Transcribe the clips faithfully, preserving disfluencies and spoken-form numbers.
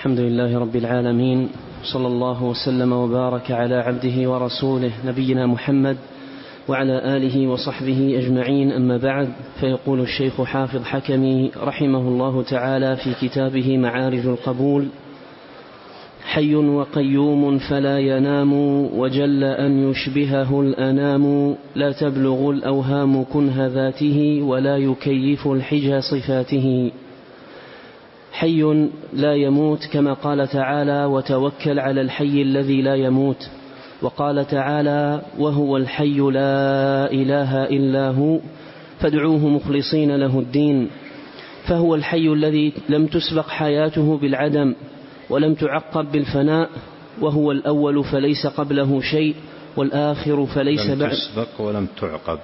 الحمد لله رب العالمين، صلى الله وسلم وبارك على عبده ورسوله نبينا محمد وعلى آله وصحبه أجمعين. أما بعد، فيقول الشيخ حافظ حكمي رحمه الله تعالى في كتابه معارج القبول: حي وقيوم فلا ينام، وجل أن يشبهه الأنام، لا تبلغ الأوهام كنه ذاته، ولا يكيف الحجى صفاته. حي لا يموت، كما قال تعالى: وتوكل على الحي الذي لا يموت. وقال تعالى: وهو الحي لا إله إلا هو فادعوه مخلصين له الدين. فهو الحي الذي لم تسبق حياته بالعدم ولم تعقب بالفناء، وهو الأول فليس قبله شيء، والآخر فليس لم بعد تسبق ولم تعقب.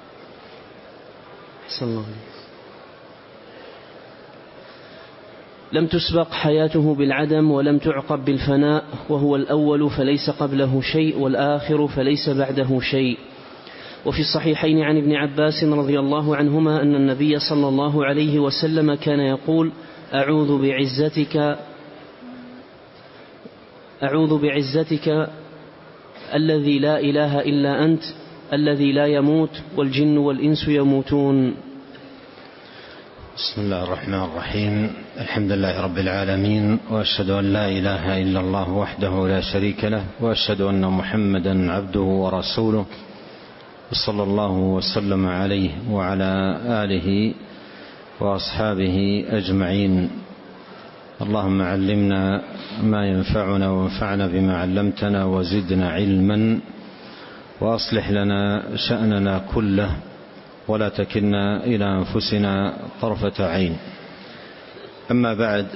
الله. لم تسبق حياته بالعدم ولم تعقب بالفناء، وهو الأول فليس قبله شيء، والآخر فليس بعده شيء. وفي الصحيحين عن ابن عباس رضي الله عنهما أن النبي صلى الله عليه وسلم كان يقول: أعوذ بعزتك أعوذ بعزتك الذي لا إله إلا أنت، الذي لا يموت، والجن والإنس يموتون. بسم الله الرحمن الرحيم. الحمد لله رب العالمين، وأشهد أن لا إله إلا الله وحده لا شريك له، وأشهد أن محمدا عبده ورسوله، صلى الله وسلم عليه وعلى آله وأصحابه أجمعين. اللهم علمنا ما ينفعنا، وانفعنا بما علمتنا، وزدنا علما، وأصلح لنا شأننا كله، ولا تكلنا إلى أنفسنا طرفة عين. أما بعد،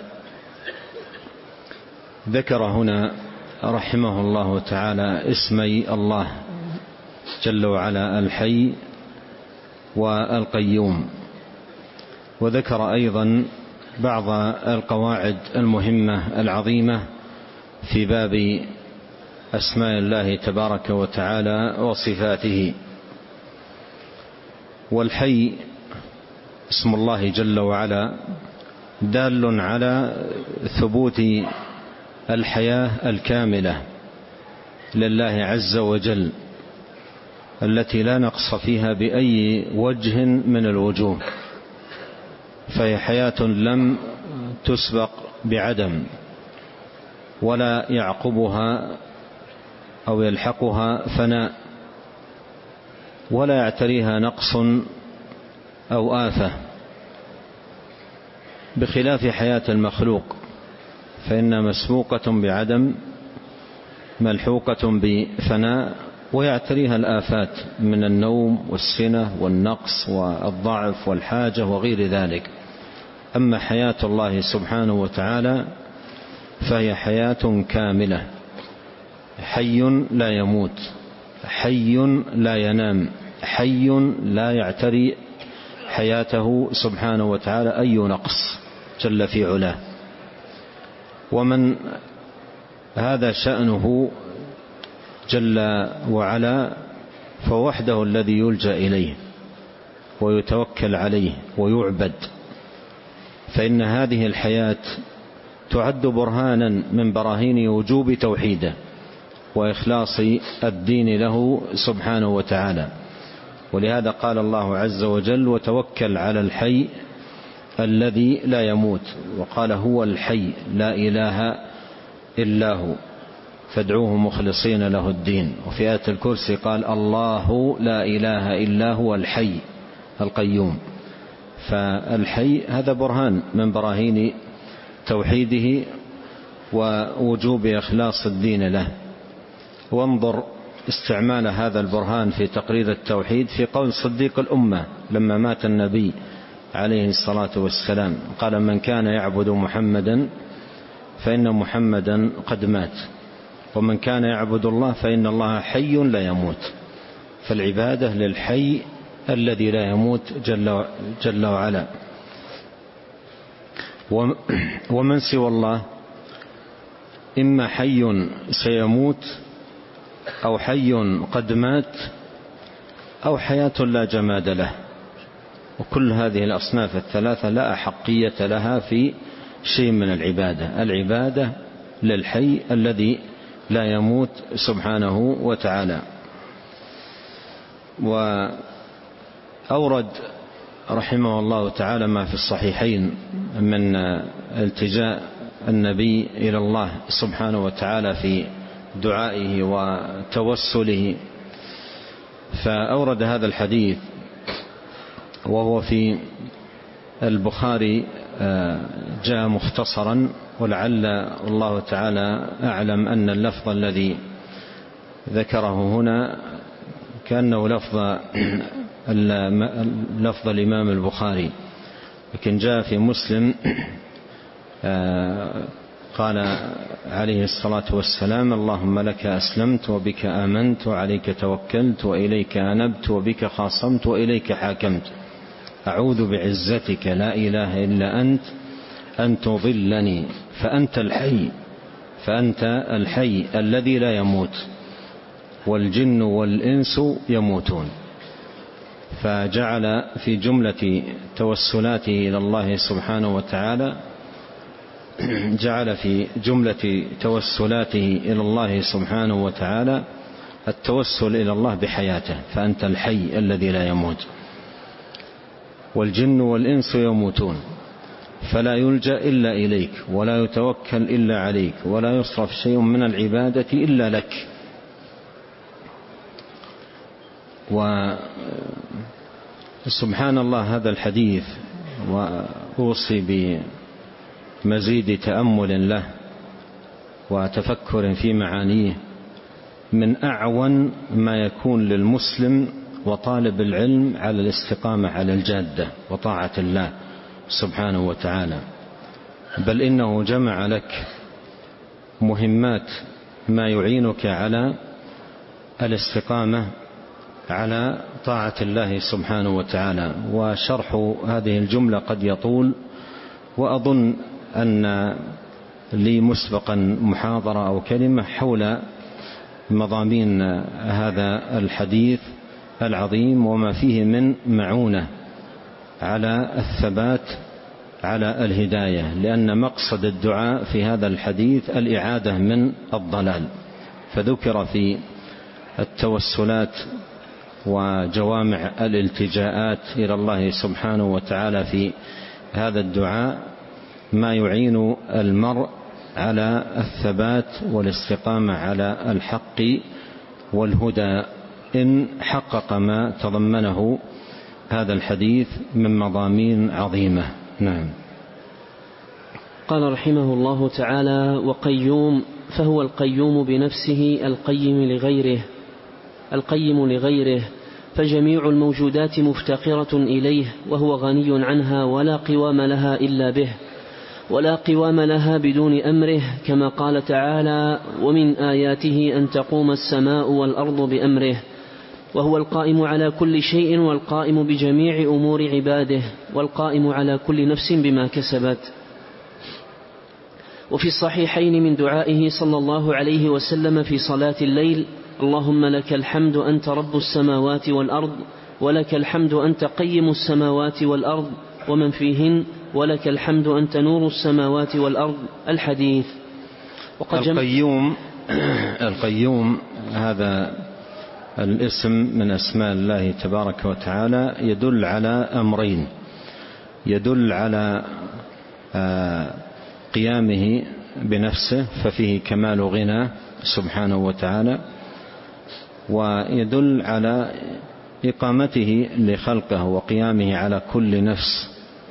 ذكر هنا رحمه الله تعالى اسمي الله جل وعلا الحي والقيوم، وذكر أيضا بعض القواعد المهمة العظيمة في باب أسماء الله تبارك وتعالى وصفاته. والحي اسم الله جل وعلا دال على ثبوت الحياة الكاملة لله عز وجل، التي لا نقص فيها بأي وجه من الوجوه، فهي حياة لم تسبق بعدم، ولا يعقبها أو يلحقها فناء، ولا يعتريها نقص أو آفة، بخلاف حياة المخلوق، فإنها مسبوقة بعدم، ملحوقة بفناء، ويعتريها الآفات من النوم والسنة والنقص والضعف والحاجة وغير ذلك. أما حياة الله سبحانه وتعالى فهي حياة كاملة، حي لا يموت، حي لا ينام، حي لا يعتري حياته سبحانه وتعالى أي نقص جل في علاه. ومن هذا شأنه جل وعلا فوحده الذي يلجأ إليه ويتوكل عليه ويعبد، فإن هذه الحياة تعد برهانا من براهين وجوب توحيده وإخلاص الدين له سبحانه وتعالى. ولهذا قال الله عز وجل: وتوكل على الحي الذي لا يموت. وقال: هو الحي لا إله إلا هو فادعوه مخلصين له الدين. وفي آية الكرسي قال: الله لا إله إلا هو الحي القيوم. فالحي هذا برهان من براهين توحيده ووجوب إخلاص الدين له. وانظر استعمال هذا البرهان في تقرير التوحيد في قول صديق الأمة لما مات النبي عليه الصلاة والسلام، قال: من كان يعبد محمدا فإن محمدا قد مات، ومن كان يعبد الله فإن الله حي لا يموت. فالعبادة للحي الذي لا يموت جل, جل وعلا. ومن سوى الله إما حي سيموت، أو حي قد مات، أو حياة لا جماد له. وكل هذه الأصناف الثلاثة لا أحقية لها في شيء من العبادة. العبادة للحي الذي لا يموت سبحانه وتعالى. وأورد رحمه الله تعالى ما في الصحيحين من التجاء النبي إلى الله سبحانه وتعالى في دعائه وتوسله، فأورد هذا الحديث وهو في البخاري، جاء مختصرا، ولعل الله تعالى أعلم أن اللفظ الذي ذكره هنا كأنه لفظ لفظ الإمام البخاري، لكن جاء في مسلم قال عليه الصلاة والسلام: اللهم لك أسلمت وبك آمنت وعليك توكلت وإليك أنبت وبك خاصمت وإليك حاكمت، أعوذ بعزتك لا إله إلا أنت أن تضلني فأنت الحي فأنت الحي الذي لا يموت والجن والإنس يموتون. فجعل في جملة توسلاته إلى الله سبحانه وتعالى جعل في جملة توسلاته إلى الله سبحانه وتعالى التوسل إلى الله بحياته، فأنت الحي الذي لا يموت والجن والإنس يموتون، فلا يلجأ إلا إليك ولا يتوكل إلا عليك ولا يصرف شيء من العبادة إلا لك. وسبحان الله هذا الحديث وأوصي بمزيد تأمل له وتفكر في معانيه، من أعون ما يكون للمسلم وطالب العلم على الاستقامة على الجادة وطاعة الله سبحانه وتعالى، بل إنه جمع لك مهمات ما يعينك على الاستقامة على طاعة الله سبحانه وتعالى. وشرح هذه الجملة قد يطول، وأظن أن لي مسبقا محاضرة أو كلمة حول مضامين هذا الحديث العظيم وما فيه من معونة على الثبات على الهداية، لأن مقصد الدعاء في هذا الحديث الإعادة من الضلال. فذكر في التوسلات وجوامع الالتجاءات إلى الله سبحانه وتعالى في هذا الدعاء ما يعين المرء على الثبات والاستقامة على الحق والهدى إن حقق ما تضمنه هذا الحديث من مضامين عظيمة. نعم. قال رحمه الله تعالى: وقيوم، فهو القيوم بنفسه القيم لغيره القيم لغيره فجميع الموجودات مفتقرة إليه، وهو غني عنها ولا قوام لها إلا به، ولا قوام لها بدون أمره، كما قال تعالى: ومن آياته أن تقوم السماء والأرض بأمره، وهو القائم على كل شيء والقائم بجميع أمور عباده، والقائم على كل نفس بما كسبت. وفي الصحيحين من دعائه صلى الله عليه وسلم في صلاة الليل: اللهم لك الحمد أنت رب السماوات والأرض، ولك الحمد أنت قيم السماوات والأرض ومن فيهن، ولك الحمد أنت نور السماوات والأرض. الحديث. وقد القيوم القيوم هذا الاسم من أسماء الله تبارك وتعالى يدل على أمرين: يدل على قيامه بنفسه ففيه كمال غنى سبحانه وتعالى، ويدل على إقامته لخلقه وقيامه على كل نفس،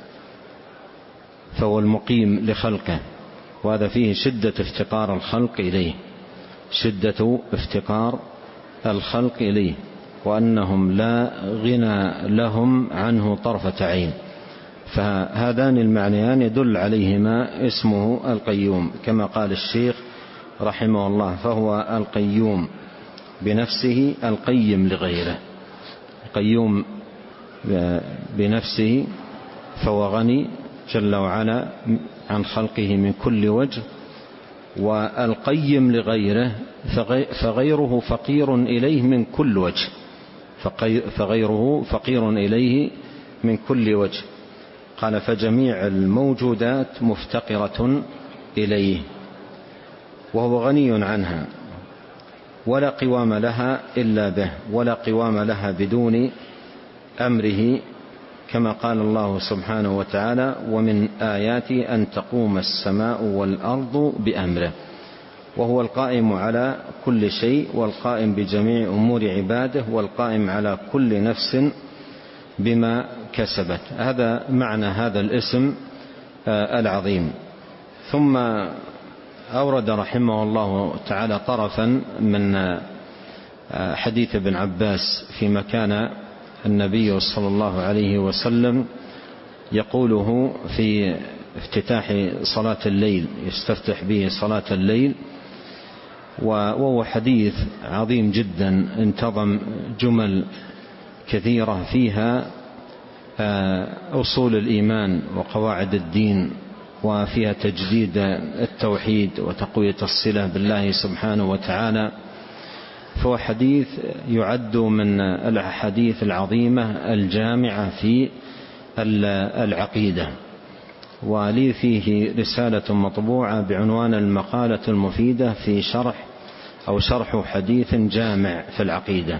فهو المقيم لخلقه، وهذا فيه شدة افتقار الخلق إليه شدة افتقار الخلق إليه وأنهم لا غنى لهم عنه طرفة عين. فهذان المعنيان يدل عليهما اسمه القيوم، كما قال الشيخ رحمه الله: فهو القيوم بنفسه القيم لغيره. القيوم بنفسه فهو غني جل وعلا عن خلقه من كل وجه، والقيم لغيره فغيره فقير إليه من كل وجه فغيره فقير إليه من كل وجه. قال فجميع الموجودات مفتقرة إليه وهو غني عنها، ولا قوام لها إلا به، ولا قوام لها بدون أمره، كما قال الله سبحانه وتعالى ومن آياته أن تقوم السماء والأرض بأمره، وهو القائم على كل شيء والقائم بجميع أمور عباده والقائم على كل نفس بما كسبت. هذا معنى هذا الاسم العظيم. ثم أورد رحمه الله تعالى طرفا من حديث ابن عباس فيما كان النبي صلى الله عليه وسلم يقوله في افتتاح صلاة الليل، يستفتح به صلاة الليل، وهو حديث عظيم جدا انتظم جمل كثيرة فيها أصول الإيمان وقواعد الدين، وفيها تجديد التوحيد وتقوية الصلة بالله سبحانه وتعالى. فهو حديث يعد من الأحاديث العظيمة الجامعة في العقيدة، ولي فيه رسالة مطبوعة بعنوان المقالة المفيدة في شرح أو شرح حديث جامع في العقيدة.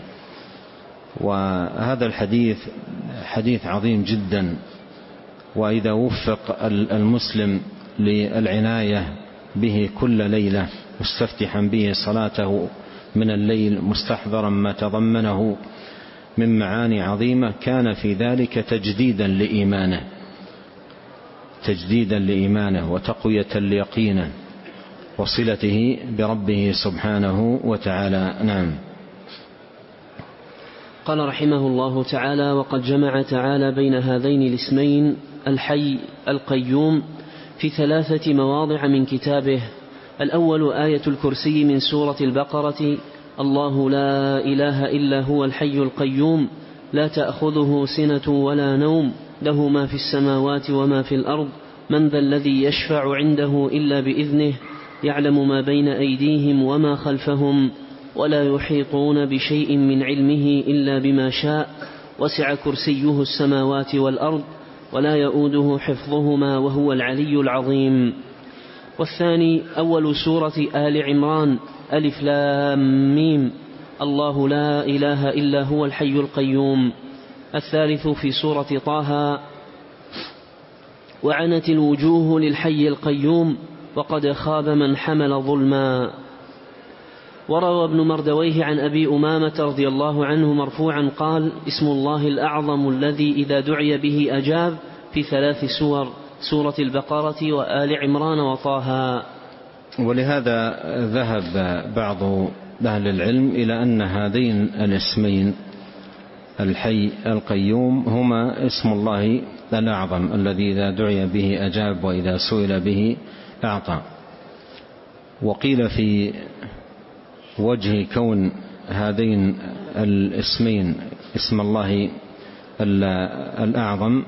وهذا الحديث حديث عظيم جدا، وإذا وفق المسلم للعناية به كل ليلة مستفتحا به صلاته من الليل مستحضرا ما تضمنه من معاني عظيمة، كان في ذلك تجديدا لإيمانه تجديدا لإيمانه وتقوية ليقينه وصلته بربه سبحانه وتعالى. نعم. قال رحمه الله تعالى: وقد جمع تعالى بين هذين الاسمين الحي القيوم في ثلاثة مواضع من كتابه. الأول آية الكرسي من سورة البقرة: الله لا إله إلا هو الحي القيوم لا تأخذه سنة ولا نوم له ما في السماوات وما في الأرض من ذا الذي يشفع عنده إلا بإذنه يعلم ما بين أيديهم وما خلفهم ولا يحيطون بشيء من علمه إلا بما شاء وسع كرسيه السماوات والأرض ولا يؤوده حفظهما وهو العلي العظيم. والثاني أول سورة آل عمران: ألف لام ميم الله لا إله إلا هو الحي القيوم. الثالث في سورة طه: وعنت الوجوه للحي القيوم وقد خاب من حمل ظلما. وروى ابن مردويه عن أبي أمامة رضي الله عنه مرفوعا قال: اسم الله الأعظم الذي إذا دعي به أجاب، في ثلاث سور: سورة البقرة وآل عمران وطه. ولهذا ذهب بعض أهل العلم إلى أن هذين الاسمين الحي القيوم هما اسم الله الأعظم الذي إذا دعي به أجاب وإذا سئل به أعطى. وقيل في وجه كون هذين الاسمين اسم الله الأعظم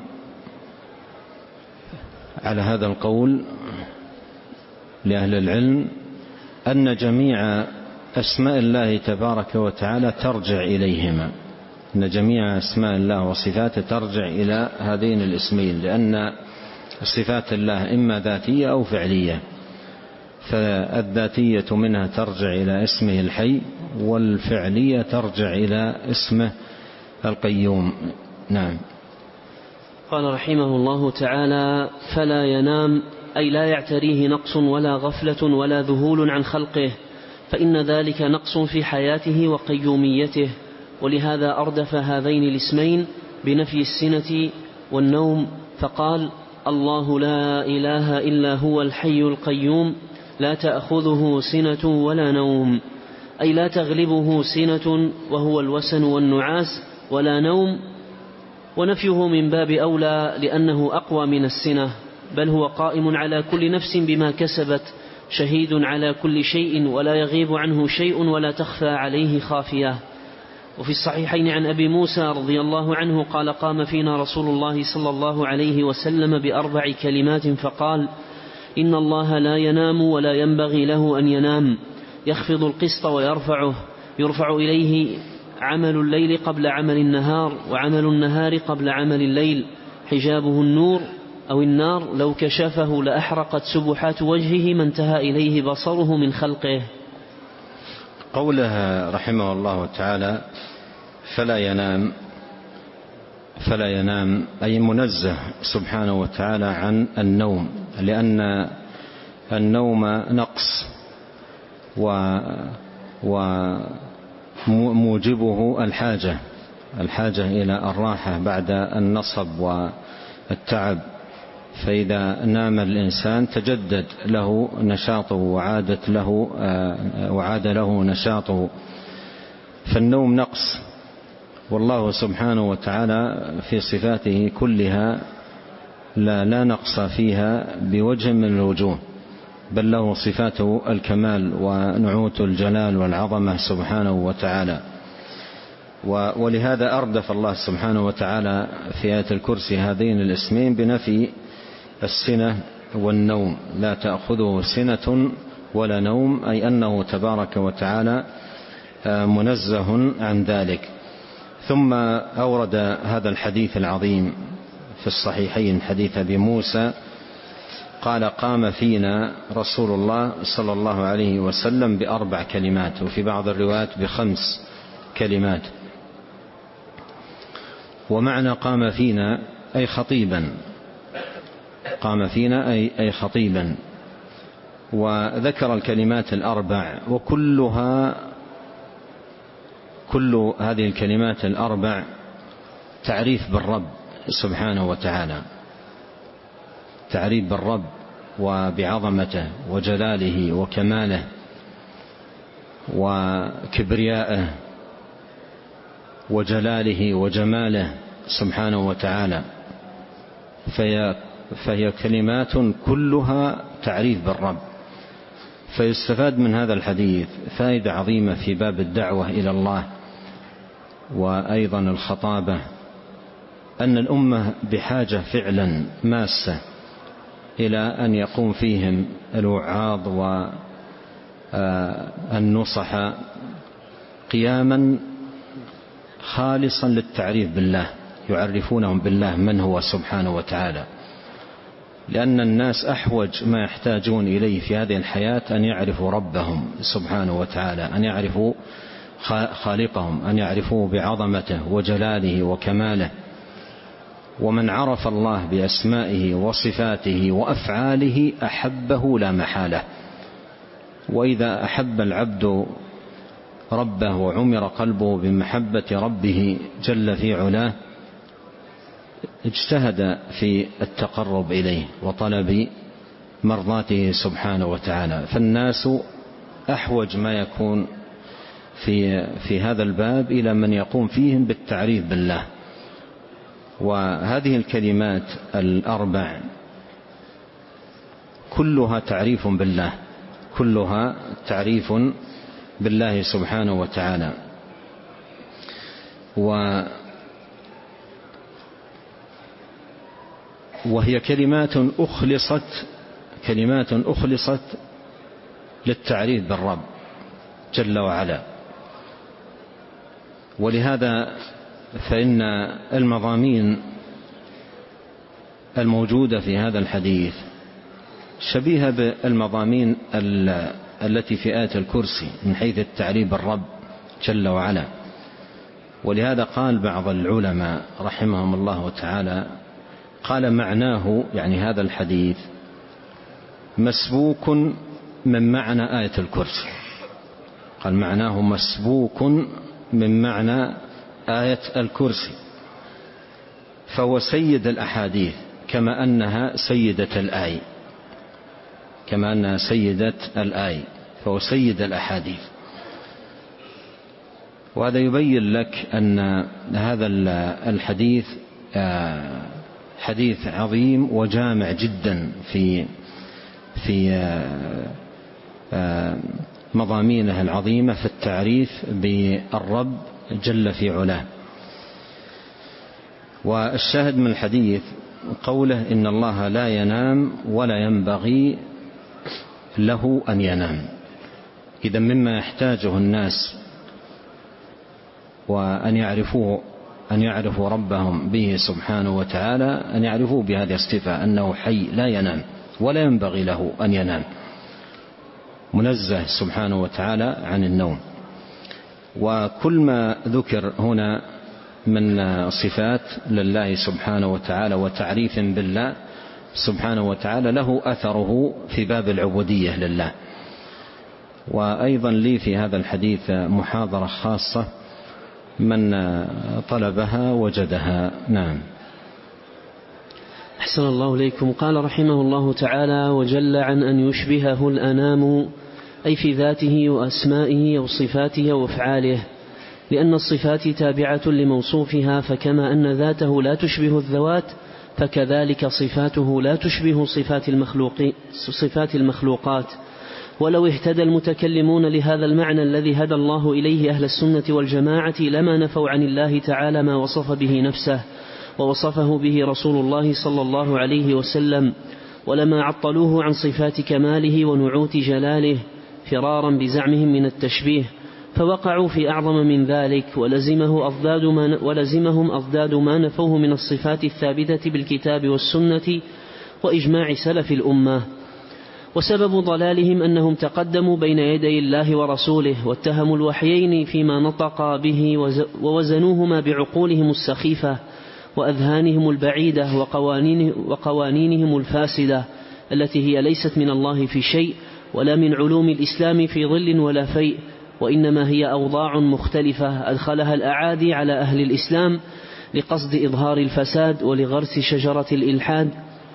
على هذا القول لأهل العلم أن جميع أسماء الله تبارك وتعالى ترجع إليهما، أن جميع أسماء الله وصفاته ترجع إلى هذين الاسمين، لأن صفات الله إما ذاتية أو فعلية، فالذاتية منها ترجع إلى اسمه الحي، والفعلية ترجع إلى اسمه القيوم. نعم. قال رحمه الله تعالى: فلا ينام، أي لا يعتريه نقص ولا غفلة ولا ذهول عن خلقه، فإن ذلك نقص في حياته وقيوميته. ولهذا أردف هذين الاسمين بنفي السنة والنوم، فقال: الله لا إله إلا هو الحي القيوم لا تأخذه سنة ولا نوم، أي لا تغلبه سنة وهو الوسن والنعاس ولا نوم. ونفيه من باب أولى لأنه أقوى من السنة، بل هو قائم على كل نفس بما كسبت، شهيد على كل شيء ولا يغيب عنه شيء ولا تخفى عليه خافية. وفي الصحيحين عن أبي موسى رضي الله عنه قال: قام فينا رسول الله صلى الله عليه وسلم بأربع كلمات فقال: إن الله لا ينام ولا ينبغي له أن ينام، يخفض القسط ويرفعه، يرفع إليه عمل الليل قبل عمل النهار، وعمل النهار قبل عمل الليل، حجابه النور أو النار لو كشفه لأحرقت سبحات وجهه ما انتهى إليه بصره من خلقه. قوله رحمه الله تعالى فلا ينام فلا ينام أي منزه سبحانه وتعالى عن النوم، لأن النوم نقص وموجبه الحاجة الحاجة إلى الراحة بعد النصب والتعب، فإذا نام الإنسان تجدد له نشاطه وعادت له وعاد له نشاطه، فالنوم نقص، والله سبحانه وتعالى في صفاته كلها لا, لا نقص فيها بوجه من الوجوه، بل له صفاته الكمال ونعوت الجلال والعظمة سبحانه وتعالى. ولهذا أردف الله سبحانه وتعالى في آية الكرسي هذين الاسمين بنفي السنة والنوم، لا تأخذه سنة ولا نوم، أي أنه تبارك وتعالى منزه عن ذلك. ثم أورد هذا الحديث العظيم في الصحيحين حديث أبي موسى قال قام فينا رسول الله صلى الله عليه وسلم بأربع كلمات، وفي بعض الروايات بخمس كلمات. ومعنى قام فينا أي خطيبا، قام فينا أي, أي خطيبا. وذكر الكلمات الأربع، وكلها كل هذه الكلمات الأربع تعريف بالرب سبحانه وتعالى، تعريف بالرب وبعظمته وجلاله وكماله وكبريائه وجلاله وجماله سبحانه وتعالى، فهي, فهي كلمات كلها تعريف بالرب. فيستفاد من هذا الحديث فائدة عظيمة في باب الدعوة إلى الله وأيضا الخطابة، أن الأمة بحاجة فعلا ماسة إلى أن يقوم فيهم الوعاظ والنصح قياما خالصا للتعريف بالله، يعرفونهم بالله من هو سبحانه وتعالى، لأن الناس أحوج ما يحتاجون إليه في هذه الحياة أن يعرفوا ربهم سبحانه وتعالى، أن يعرفوا خالقهم، أن يعرفوا بعظمته وجلاله وكماله. ومن عرف الله بأسمائه وصفاته وأفعاله أحبه لا محالة. وإذا أحب العبد ربه وعمر قلبه بمحبة ربه جل في علاه اجتهد في التقرب إليه وطلب مرضاته سبحانه وتعالى. فالناس أحوج ما يكون في, في هذا الباب إلى من يقوم فيهم بالتعريف بالله. وهذه الكلمات الأربع كلها تعريف بالله، كلها تعريف بالله سبحانه وتعالى. و وهي كلمات أخلصت كلمات أخلصت للتعريف بالرب جل وعلا. ولهذا فإن المضامين الموجودة في هذا الحديث شبيهة بالمضامين التي في آية الكرسي من حيث التعريف بالرب جل وعلا. ولهذا قال بعض العلماء رحمهم الله تعالى، قال معناه يعني هذا الحديث مسبوك من معنى آية الكرسي، قال معناه مسبوك من معنى آية الكرسي، فهو سيد الأحاديث كما أنها سيدة الآية، كما أنها سيدة الآية، فهو سيد الأحاديث. وهذا يبين لك أن هذا الحديث حديث عظيم وجامع جدا في في مضامينه العظيمة في التعريف بالرب جل في علاه. والشاهد من الحديث قوله إن الله لا ينام ولا ينبغي له أن ينام. إذا مما يحتاجه الناس وأن يعرفوه أن يعرفوا ربهم به سبحانه وتعالى أن يعرفوا بهذه الصفة أنه حي لا ينام ولا ينبغي له أن ينام، منزه سبحانه وتعالى عن النوم. وكل ما ذكر هنا من صفات لله سبحانه وتعالى وتعريف بالله سبحانه وتعالى له أثره في باب العبودية لله. وأيضا لي في هذا الحديث محاضرة خاصة من طلبها وجدها. نعم. أحسن الله إليكم. قال رحمه الله تعالى: وجل عن أن يشبهه الأنام، أي في ذاته وأسمائه وصفاته وأفعاله، لأن الصفات تابعة لموصوفها، فكما أن ذاته لا تشبه الذوات فكذلك صفاته لا تشبه صفات صفات المخلوقات. ولو اهتدى المتكلمون لهذا المعنى الذي هدى الله إليه أهل السنة والجماعة لما نفوا عن الله تعالى ما وصف به نفسه ووصفه به رسول الله صلى الله عليه وسلم، ولما عطلوه عن صفات كماله ونعوت جلاله فرارا بزعمهم من التشبيه، فوقعوا في أعظم من ذلك، ولزمه أضداد ما ولزمهم أضداد ما نفوه من الصفات الثابتة بالكتاب والسنة وإجماع سلف الأمة. وسبب ضلالهم أنهم تقدموا بين يدي الله ورسوله واتهموا الوحيين فيما نطقا به ووزنوهما بعقولهم السخيفة وأذهانهم البعيدة وقوانين وقوانينهم الفاسدة التي هي ليست من الله في شيء ولا من علوم الإسلام في ظل ولا فيء، وإنما هي أوضاع مختلفة أدخلها الأعادي على أهل الإسلام لقصد إظهار الفساد ولغرس شجرة الإلحاد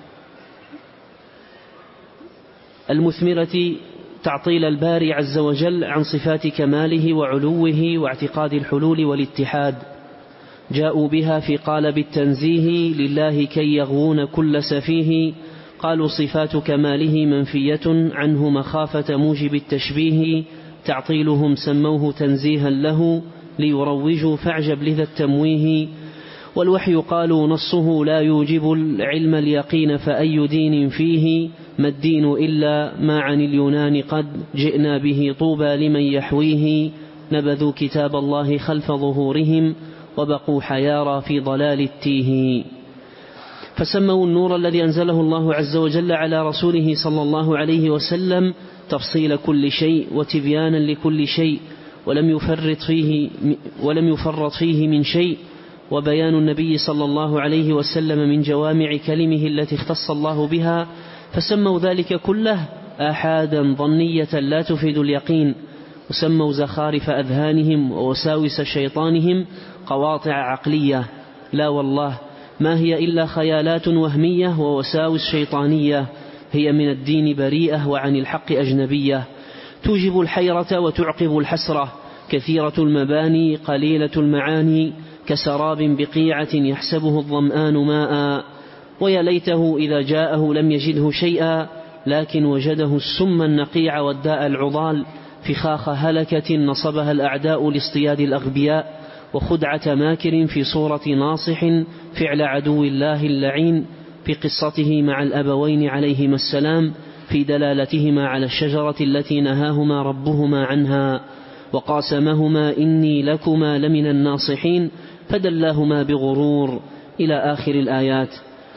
المثمرة تعطيل الباري عز وجل عن صفات كماله وعلوه واعتقاد الحلول والاتحاد. جاءوا بها في قالب التنزيه لله كي يغوون كل سفيه، قالوا صفات كماله منفية عنه مخافة موجب التشبيه، تعطيلهم سموه تنزيها له ليروجوا فاعجب لذا التمويه. والوحي قالوا نصه لا يوجب العلم اليقين، فأي دين فيه ما الدين إلا ما عن اليونان قد جئنا به طوبى لمن يحويه، نبذوا كتاب الله خلف ظهورهم وبقوا حيارى في ضلال التيه. فسموا النور الذي أنزله الله عز وجل على رسوله صلى الله عليه وسلم تفصيل كل شيء وتبيانا لكل شيء، ولم يفرط فيه ولم يفرط فيه من شيء، وبيان النبي صلى الله عليه وسلم من جوامع كلمه التي اختص الله بها، فسموا ذلك كله آحادا ظنية لا تفيد اليقين، وسموا زخارف أذهانهم ووساوس شيطانهم قواطع عقلية. لا والله، ما هي إلا خيالات وهمية ووساوس شيطانية، هي من الدين بريئة وعن الحق أجنبية، توجب الحيرة وتعقب الحسرة، كثيرة المباني قليلة المعاني، كسراب بقيعة يحسبه الظمآن ماء، ويا ليته إذا جاءه لم يجده شيئا، لكن وجده السم النقيع والداء العضال، فخاخ هلكة نصبها الأعداء لاصطياد الأغبياء، وخدعة ماكر في صورة ناصح، فعل عدو الله اللعين، في قصته مع الأبوين عليهما السلام، في دلالتهما على الشجرة التي نهاهما ربهما عنها، وقاسمهما إني لكما لمن الناصحين، فدلاهما بغرور، إلى آخر الآيات.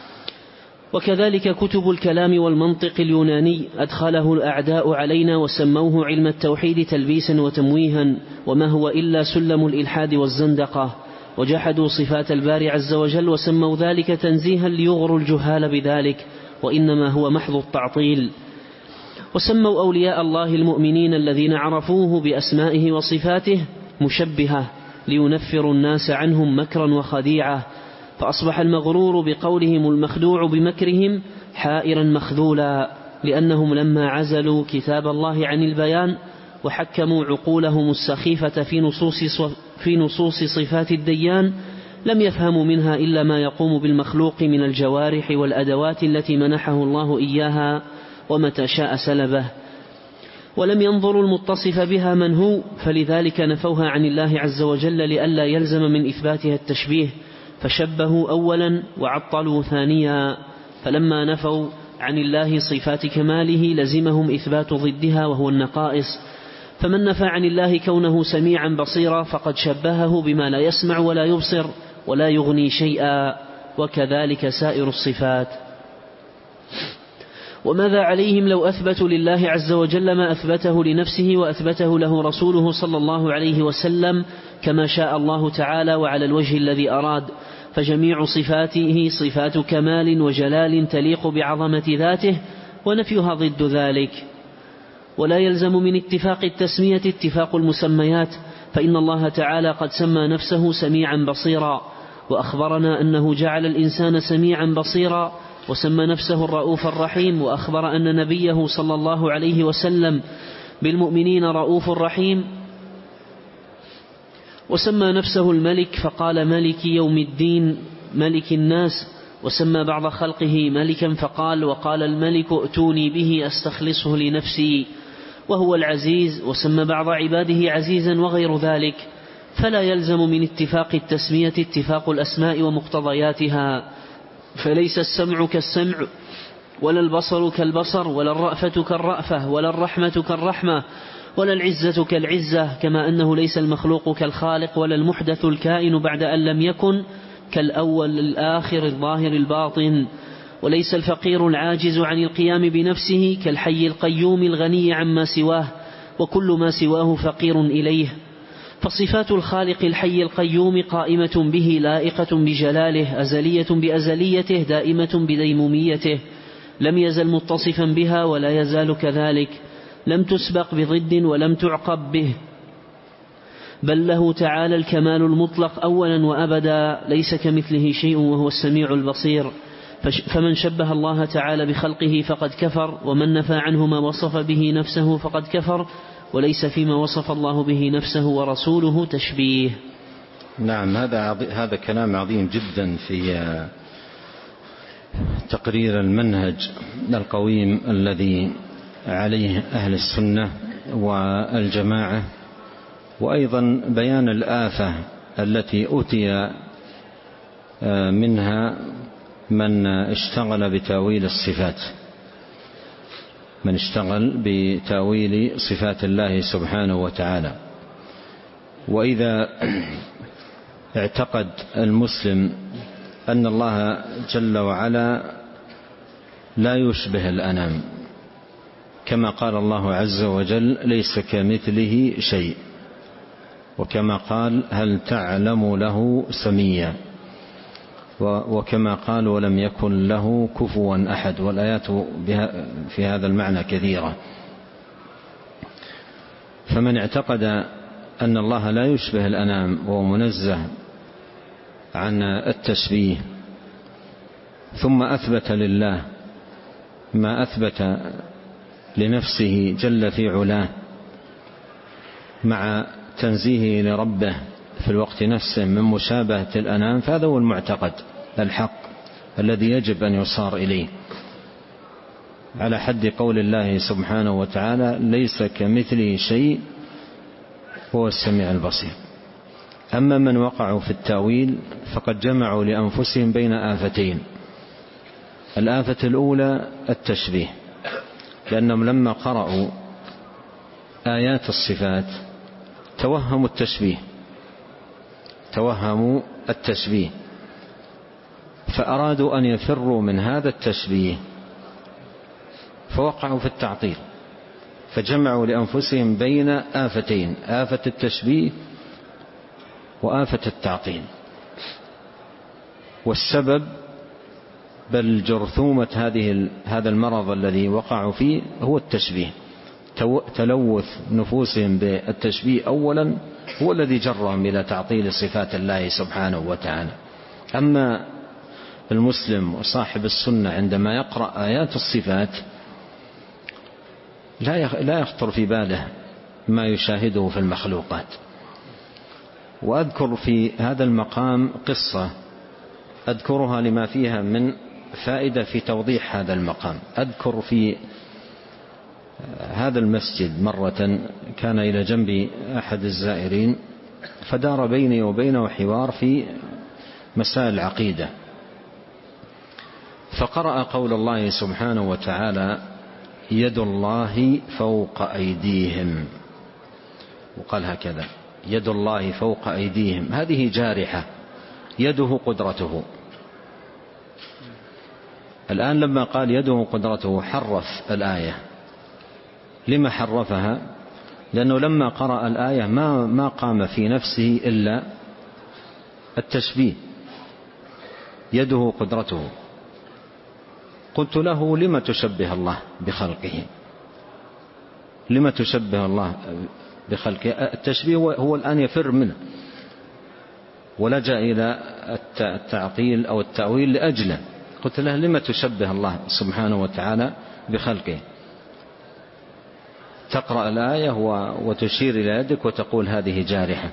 وكذلك كتب الكلام والمنطق اليوناني أدخله الأعداء علينا وسموه علم التوحيد تلبيسا وتمويها، وما هو إلا سلم الإلحاد والزندقة، وجحدوا صفات الباري عز وجل وسموا ذلك تنزيها ليغروا الجهال بذلك، وإنما هو محض التعطيل. وسموا أولياء الله المؤمنين الذين عرفوه بأسمائه وصفاته مشبهة لينفروا الناس عنهم مكرا وخديعة، فأصبح المغرور بقولهم المخدوع بمكرهم حائرا مخذولا، لأنهم لما عزلوا كتاب الله عن البيان وحكموا عقولهم السخيفة في نصوص, في نصوص صفات الديان لم يفهموا منها إلا ما يقوم بالمخلوق من الجوارح والأدوات التي منحه الله إياها ومتى شاء سلبه، ولم ينظروا المتصف بها من هو، فلذلك نفوها عن الله عز وجل لئلا يلزم من إثباتها التشبيه، فشبهوا أولا وعطلوا ثانيا، فلما نفوا عن الله صفات كماله لزمهم إثبات ضدها وهو النقائص، فمن نفى عن الله كونه سميعا بصيرا فقد شبهه بما لا يسمع ولا يبصر ولا يغني شيئا، وكذلك سائر الصفات. وماذا عليهم لو أثبتوا لله عز وجل ما أثبته لنفسه وأثبته له رسوله صلى الله عليه وسلم كما شاء الله تعالى وعلى الوجه الذي أراد، فجميع صفاته صفات كمال وجلال تليق بعظمة ذاته، ونفيها ضد ذلك. ولا يلزم من اتفاق التسمية اتفاق المسميات، فإن الله تعالى قد سمى نفسه سميعا بصيرا، وأخبرنا أنه جعل الإنسان سميعا بصيرا، وسمى نفسه الرؤوف الرحيم، وأخبر أن نبيه صلى الله عليه وسلم بالمؤمنين رؤوف رحيم، وسمى نفسه الملك فقال ملك يوم الدين ملك الناس، وسمى بعض خلقه ملكا فقال وقال الملك ائتوني به أستخلصه لنفسي، وهو العزيز، وسمى بعض عباده عزيزا وغير ذلك. فلا يلزم من اتفاق التسمية اتفاق الأسماء ومقتضياتها، فليس السمع كالسمع، ولا البصر كالبصر، ولا الرأفة كالرأفة، ولا الرحمة كالرحمة، ولا العزة كالعزة، كما أنه ليس المخلوق كالخالق، ولا المحدث الكائن بعد أن لم يكن كالأول الآخر الظاهر الباطن، وليس الفقير العاجز عن القيام بنفسه كالحي القيوم الغني عما سواه، وكل ما سواه فقير إليه. فصفات الخالق الحي القيوم قائمة به لائقة بجلاله، أزلية بأزليته، دائمة بديموميته، لم يزل متصفا بها ولا يزال كذلك، لم تسبق بضد ولم تعقب به، بل له تعالى الكمال المطلق أولا وأبدا، ليس كمثله شيء وهو السميع البصير. فمن شبه الله تعالى بخلقه فقد كفر، ومن نفى عنه ما وصف به نفسه فقد كفر، وليس فيما وصف الله به نفسه ورسوله تشبيه. نعم، هذا هذا كلام عظيم جدا في تقرير المنهج القويم الذي عليه أهل السنة والجماعة، وأيضا بيان الآفة التي أتي منها من اشتغل بتأويل الصفات من اشتغل بتأويل صفات الله سبحانه وتعالى. وإذا اعتقد المسلم أن الله جل وعلا لا يشبه الأنام، كما قال الله عز وجل ليس كمثله شيء، وكما قال هل تعلم له سميا، وكما قال ولم يكن له كفوا أحد، والآيات في هذا المعنى كثيرة. فمن اعتقد أن الله لا يشبه الأنام وهو منزه عن التشبيه، ثم أثبت لله ما أثبت لنفسه جل في علاه مع تنزيهه لربه في الوقت نفسه من مشابهة الأنام، فهذا هو المعتقد الحق الذي يجب أن يصار إليه، على حد قول الله سبحانه وتعالى ليس كمثله شيء هو السميع البصير. أما من وقعوا في التأويل فقد جمعوا لأنفسهم بين آفتين. الآفة الأولى التشبيه، لأنهم لما قرأوا آيات الصفات توهموا التشبيه توهموا التشبيه فأرادوا أن يفروا من هذا التشبيه فوقعوا في التعطيل، فجمعوا لأنفسهم بين آفتين، آفة التشبيه وآفة التعطيل. والسبب بل جرثومة هذه هذا المرض الذي وقعوا فيه هو التشبيه. تلوث نفوسهم بالتشبيه أولا هو الذي جرهم إلى تعطيل صفات الله سبحانه وتعالى. أما المسلم وصاحب السنة عندما يقرأ آيات الصفات لا يخطر في باله ما يشاهده في المخلوقات. وأذكر في هذا المقام قصة أذكرها لما فيها من فائدة في توضيح هذا المقام. أذكر في هذا المسجد مرة كان إلى جنب أحد الزائرين، فدار بيني وبينه حوار في مسائل العقيدة، فقرأ قول الله سبحانه وتعالى يد الله فوق أيديهم، وقال هكذا يد الله فوق أيديهم، هذه جارحة يده قدرته. الآن لما قال يده قدرته حرف الآية. لما حرفها؟ لأنه لما قرأ الآية ما ما قام في نفسه إلا التشبيه، يده قدرته. قلت له لما تشبه الله بخلقه؟ لما تشبه الله بخلقه؟ التشبيه هو الآن يفر منه ولجأ إلى التعطيل أو التأويل لأجله. قلت له لما تشبه الله سبحانه وتعالى بخلقه؟ تقرأ الآية وتشير إلى يدك وتقول هذه جارحة.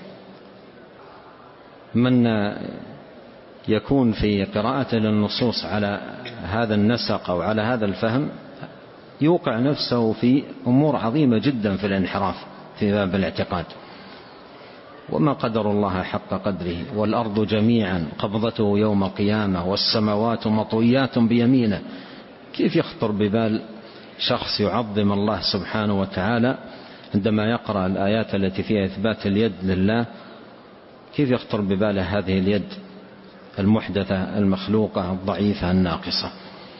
من يكون في قراءة للنصوص على هذا النسق أو على هذا الفهم يوقع نفسه في أمور عظيمة جدا في الانحراف في باب الاعتقاد. وما قدر الله حق قدره والأرض جميعا قبضته يوم القيامة والسماوات مطويات بيمينه. كيف يخطر ببال شخص يعظم الله سبحانه وتعالى عندما يقرأ الآيات التي فيها إثبات اليد لله؟ كيف يخطر بباله هذه اليد المحدثة المخلوقة الضعيفة الناقصة؟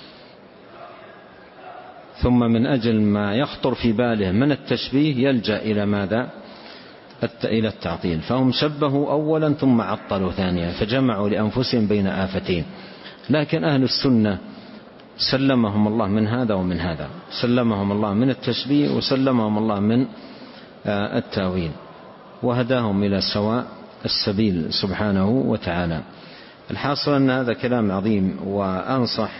ثم من أجل ما يخطر في باله من التشبيه يلجأ إلى ماذا؟ إلى التعطيل. فهم شبهوا أولا ثم عطلوا ثانيا، فجمعوا لأنفسهم بين آفتين. لكن أهل السنة سلمهم الله من هذا ومن هذا، سلمهم الله من التشبيه وسلمهم الله من التأويل، وهداهم إلى سواء السبيل سبحانه وتعالى. الحاصل أن هذا كلام عظيم، وأنصح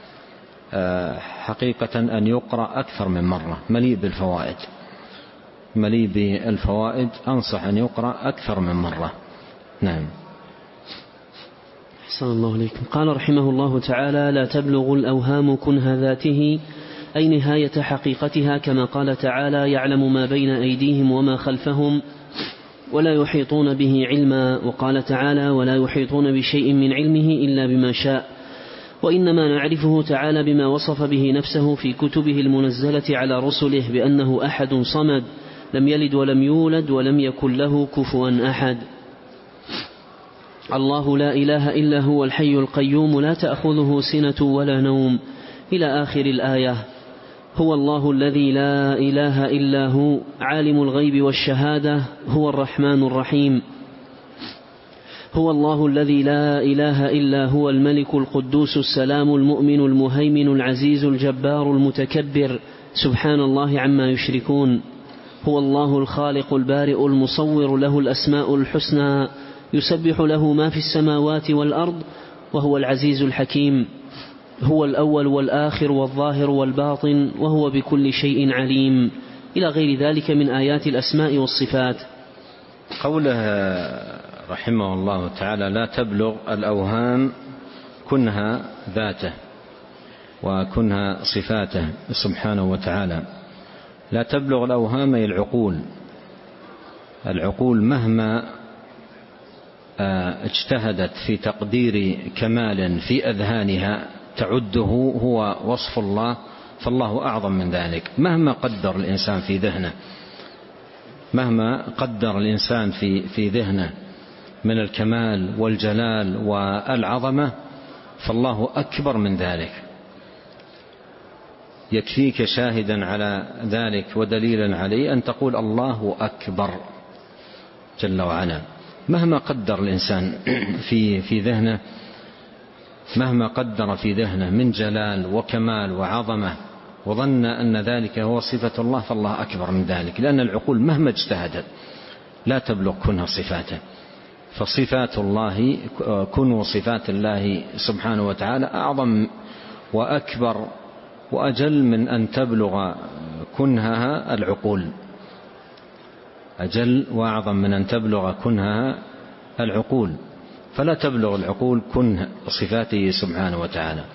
حقيقة أن يقرأ أكثر من مرة، مليء بالفوائد، مليء بالفوائد، أنصح أن يقرأ أكثر من مرة. نعم. أحسن الله عليكم. قال رحمه الله تعالى: لا تبلغ الأوهام كنه ذاته، أي نهاية حقيقتها، كما قال تعالى: يعلم ما بين أيديهم وما خلفهم ولا يحيطون به علما. وقال تعالى: ولا يحيطون بشيء من علمه إلا بما شاء. وإنما نعرفه تعالى بما وصف به نفسه في كتبه المنزلة على رسله بأنه أحد صمد لم يلد ولم يولد ولم يكن له كفوا أحد. الله لا إله إلا هو الحي القيوم لا تأخذه سنة ولا نوم، إلى آخر الآية. هو الله الذي لا إله إلا هو عالم الغيب والشهادة، هو الرحمن الرحيم. هو الله الذي لا إله إلا هو الملك القدوس السلام المؤمن المهيمن العزيز الجبار المتكبر، سبحان الله عما يشركون. هو الله الخالق البارئ المصور، له الأسماء الحسنى، يسبح له ما في السماوات والأرض، وهو العزيز الحكيم. هو الأول والآخر والظاهر والباطن، وهو بكل شيء عليم، إلى غير ذلك من آيات الأسماء والصفات. قوله رحمه الله تعالى: لا تبلغ الأوهام كنها ذاته وكنها صفاته سبحانه وتعالى. لا تبلغ الأوهام أي العقول. العقول مهما اجتهدت في تقدير كمال في أذهانها تعده هو وصف الله، فالله أعظم من ذلك. مهما قدر الإنسان في ذهنه، مهما قدر الإنسان في في ذهنه من الكمال والجلال والعظمة، فالله أكبر من ذلك. يكفيك شاهدا على ذلك ودليلا عليه أن تقول الله أكبر جل وعلا. مهما قدر الإنسان في في ذهنه، مهما قدر في ذهنه من جلال وكمال وعظمة وظن أن ذلك هو صفة الله، فالله أكبر من ذلك، لأن العقول مهما اجتهدت لا تبلغ كنها صفاته. فصفات الله كن صفات الله سبحانه وتعالى أعظم وأكبر وأجل من أن تبلغ كنهها العقول، أجل وأعظم من أن تبلغ كنهها العقول. فلا تبلغ العقول كنه صفاته سبحانه وتعالى.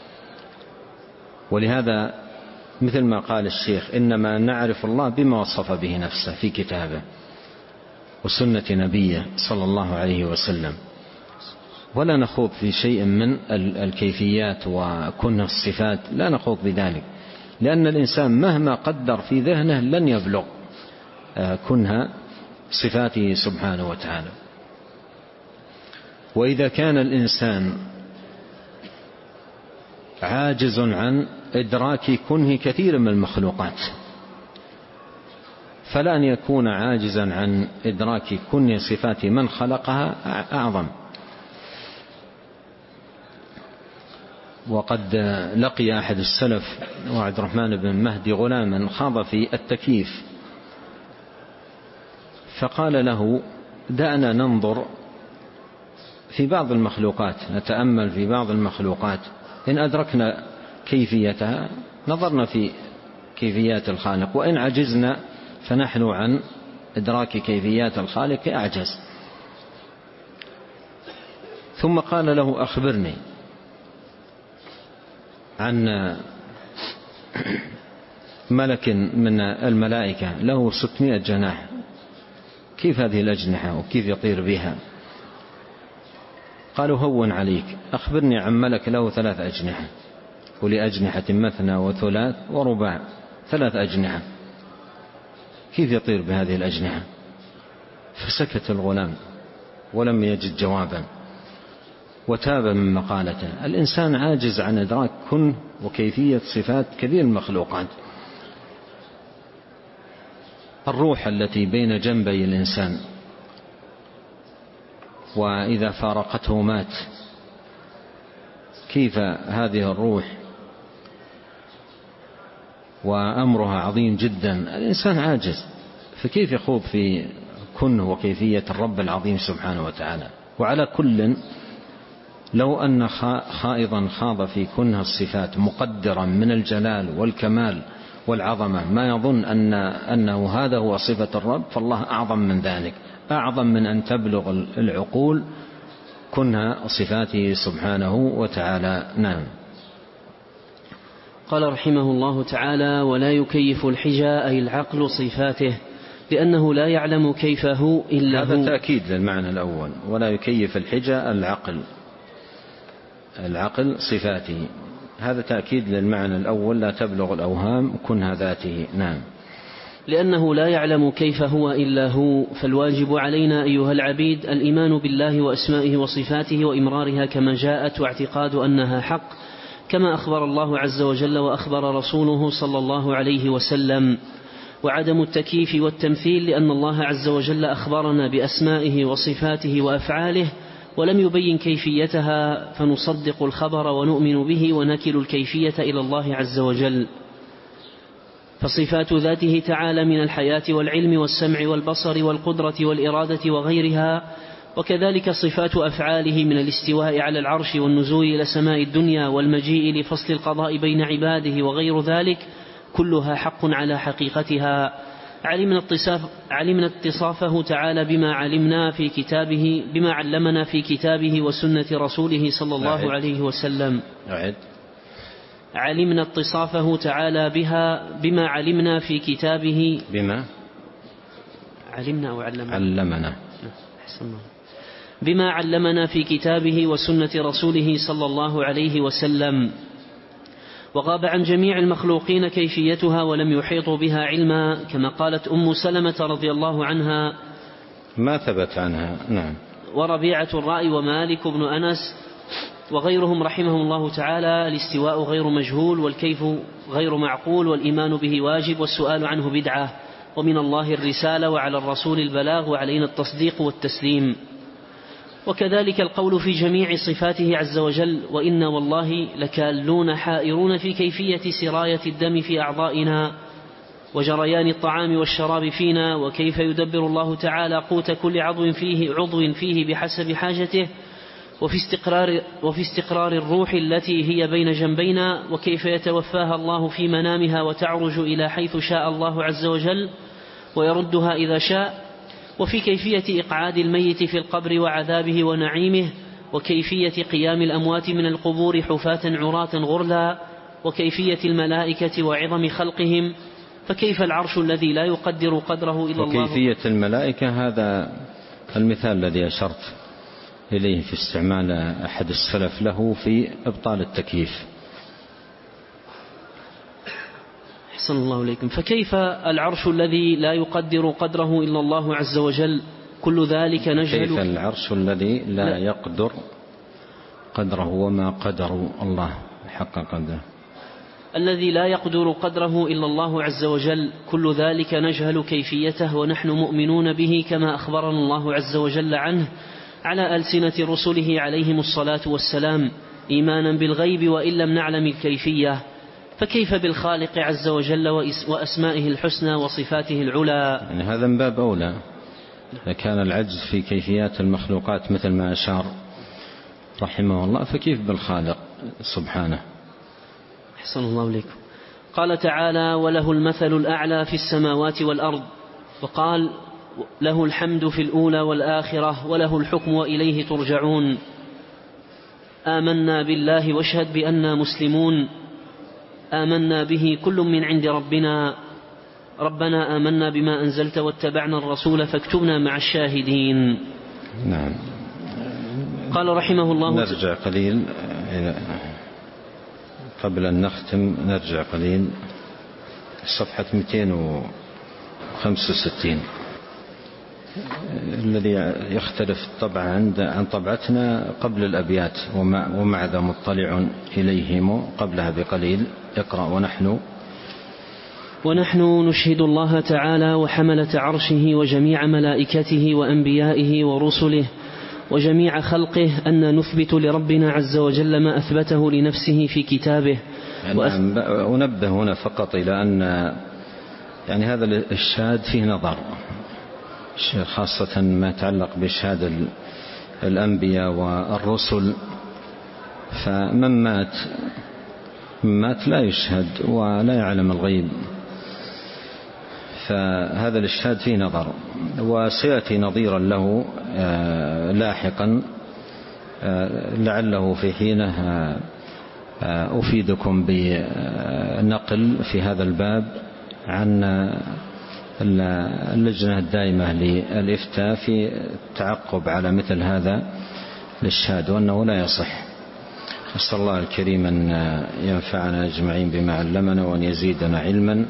ولهذا مثل ما قال الشيخ: إنما نعرف الله بما وصف به نفسه في كتابه وسنة نبيه صلى الله عليه وسلم، ولا نخوض في شيء من الكيفيات وكنه الصفات، لا نخوض بذلك، لأن الإنسان مهما قدر في ذهنه لن يبلغ كنه صفاته سبحانه وتعالى. وإذا كان الإنسان عاجز عن إدراك كنه كثير من المخلوقات، فلا أن يكون عاجزا عن إدراك كنه صفات من خلقها أعظم. وقد لقي أحد السلف وعبد الرحمن بن مهدي غلاما خاض في التكييف، فقال له: دعنا ننظر في بعض المخلوقات، نتأمل في بعض المخلوقات، إن أدركنا كيفيتها نظرنا في كيفيات الخالق، وإن عجزنا فنحن عن إدراك كيفيات الخالق أعجز. ثم قال له: أخبرني عن ملك من الملائكة له ستمائة جناح، كيف هذه الأجنحة وكيف يطير بها؟ قالوا: هون عليك، أخبرني عن ملك له ثلاث أجنحة، ولأجنحة مثنى وثلاث ورباع، ثلاث أجنحة، كيف يطير بهذه الأجنحة؟ فسكت الغلام ولم يجد جوابا وتاب من مقالته. الإنسان عاجز عن إدراك كنه وكيفية صفات كثير المخلوقات. الروح التي بين جنبي الإنسان وإذا فارقته مات، كيف هذه الروح وأمرها عظيم جدا، الإنسان عاجز، فكيف يخوض في كنه وكيفية الرب العظيم سبحانه وتعالى؟ وعلى كل، لو أن خائضا خاض في كنه الصفات مقدرا من الجلال والكمال والعظمة ما يظن أن أنه هذا هو صفة الرب، فالله أعظم من ذلك، أعظم من أن تبلغ العقول كنه صفاته سبحانه وتعالى. نعم. قال رحمه الله تعالى: ولا يكيف الحجى أي العقل صفاته، لأنه لا يعلم كيفه إلا هو. هذا تأكيد للمعنى الأول، ولا يكيف الحجى العقل، العقل صفاته، هذا تأكيد للمعنى الأول، لا تبلغ الأوهام كنه ذاته. نعم. لأنه لا يعلم كيف هو إلا هو، فالواجب علينا أيها العبيد الإيمان بالله وأسمائه وصفاته وإمرارها كما جاءت، واعتقاد أنها حق كما أخبر الله عز وجل وأخبر رسوله صلى الله عليه وسلم، وعدم التكييف والتمثيل، لأن الله عز وجل أخبرنا بأسمائه وصفاته وأفعاله ولم يبين كيفيتها، فنصدق الخبر ونؤمن به ونكل الكيفية إلى الله عز وجل. فصفات ذاته تعالى من الحياة والعلم والسمع والبصر والقدرة والإرادة وغيرها، وكذلك صفات أفعاله من الاستواء على العرش والنزول إلى سماء الدنيا والمجيء لفصل القضاء بين عباده وغير ذلك، كلها حق على حقيقتها. علمنا اتصاف علمنا اتصافه تعالى بما علمنا في كتابه بما علمنا في كتابه وسنة رسوله صلى الله أعد. عليه وسلم أعد. علمنا اتصافه تعالى بها بما علمنا في كتابه بما علمنا أو علمنا علمنا بما علمنا في كتابه وسنة رسوله صلى الله عليه وسلم، وغاب عن جميع المخلوقين كيفيتها ولم يحيطوا بها علما، كما قالت أم سلمة رضي الله عنها ما ثبت عنها. نعم. وربيعة الرأي ومالك بن أنس وغيرهم رحمهم الله تعالى: الاستواء غير مجهول، والكيف غير معقول، والإيمان به واجب، والسؤال عنه بدعة، ومن الله الرسالة، وعلى الرسول البلاغ، وعلينا التصديق والتسليم. وكذلك القول في جميع صفاته عز وجل: وإن والله لكالون حائرون في كيفية سراية الدم في أعضائنا وجريان الطعام والشراب فينا، وكيف يدبر الله تعالى قوت كل عضو فيه, عضو فيه بحسب حاجته، وفي استقرار, وفي استقرار الروح التي هي بين جنبينا، وكيف يتوفاها الله في منامها وتعرج إلى حيث شاء الله عز وجل ويردها إذا شاء، وفي كيفية إقعاد الميت في القبر وعذابه ونعيمه، وكيفية قيام الأموات من القبور حفاة عراة غرلا، وكيفية الملائكة وعظم خلقهم، فكيف العرش الذي لا يقدر قدره إلا الله. وكيفية الملائكة هذا المثال الذي أشرت إليه في استعمال أحد السلف له في إبطال التكييف. أحسن الله إليكم. فكيف العرش الذي لا يقدر قدره إلا الله عز وجل، كل ذلك نجهل. كيف العرش الذي لا, لا يقدر قدره وما قدر الله حق قدره؟ الذي لا يقدر قدره إلا الله عز وجل، كل ذلك نجهل كيفيته ونحن مؤمنون به كما أخبرنا الله عز وجل عنه على ألسنة رسله عليهم الصلاة والسلام إيمانا بالغيب وإن لم نعلم الكيفية، فكيف بالخالق عز وجل وأسمائه الحسنى وصفاته العلى؟ يعني هذا من باب أولى. إذا كان العجز في كيفيات المخلوقات مثل ما أشار رحمه الله، فكيف بالخالق سبحانه؟ أحسن الله إليكم. قال تعالى: وله المثل الأعلى في السماوات والأرض، وقال: له الحمد في الأولى والآخرة وله الحكم وإليه ترجعون. آمنا بالله واشهد بأننا مسلمون، آمنا به كل من عند ربنا، ربنا آمنا بما أنزلت واتبعنا الرسول فاكتبنا مع الشاهدين. نعم. قال رحمه الله. نرجع قليل قبل أن نختم، نرجع قليل صفحة مئتين وخمسة وستين الذي يختلف طبعا عن طبعتنا قبل الأبيات: ومع ذا مطلع إليهم، قبلها بقليل. اقرأ: ونحن ونحن نشهد الله تعالى وحملة عرشه وجميع ملائكته وأنبيائه ورسله وجميع خلقه أن نثبت لربنا عز وجل ما أثبته لنفسه في كتابه. نعم. أنبه هنا فقط إلى أن يعني هذا الشهاد فيه نظر، خاصة ما يتعلق بشهادة الأنبياء والرسل، فمن مات من مات لا يشهد ولا يعلم الغيب، فهذا الإشهاد فيه نظر، وسيأتي نظيرا له لاحقا لعله في حينه أفيدكم بنقل في هذا الباب عن اللجنة الدائمة للإفتاء في التعقب على مثل هذا للشهاد، وأنه لا يصح. أسأل الله الكريم أن ينفعنا أجمعين بما علمنا، وأن يزيدنا علما،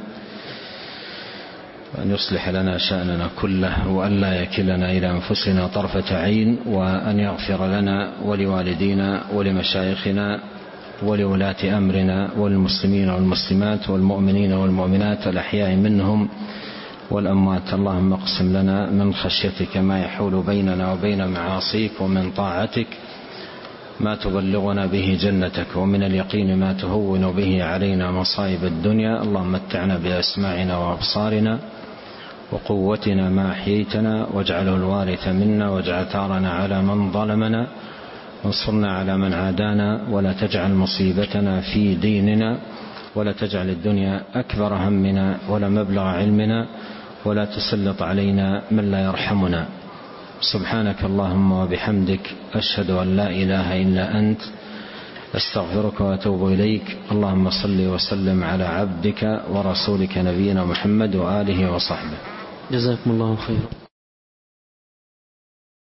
وأن يصلح لنا شأننا كله، وأن لا يكلنا إلى أنفسنا طرفة عين، وأن يغفر لنا ولوالدينا ولمشايخنا ولولاة أمرنا والمسلمين والمسلمات والمؤمنين والمؤمنات الأحياء منهم والأموات. اللهم اقسم لنا من خشيتك ما يحول بيننا وبين معاصيك، ومن طاعتك ما تبلغنا به جنتك، ومن اليقين ما تهون به علينا مصائب الدنيا. اللهم متعنا بأسماعنا وأبصارنا وقوتنا ما أحييتنا، واجعله الوارث منا، واجعل ثارنا على من ظلمنا، وانصرنا على من عادانا، ولا تجعل مصيبتنا في ديننا، ولا تجعل الدنيا أكبر همنا ولا مبلغ علمنا، ولا تسلط علينا من لا يرحمنا. سبحانك اللهم وبحمدك، أشهد أن لا إله إلا أنت، أستغفرك وأتوب إليك. اللهم صل وسلم على عبدك ورسولك نبينا محمد وآله وصحبه. جزاكم الله خيرا.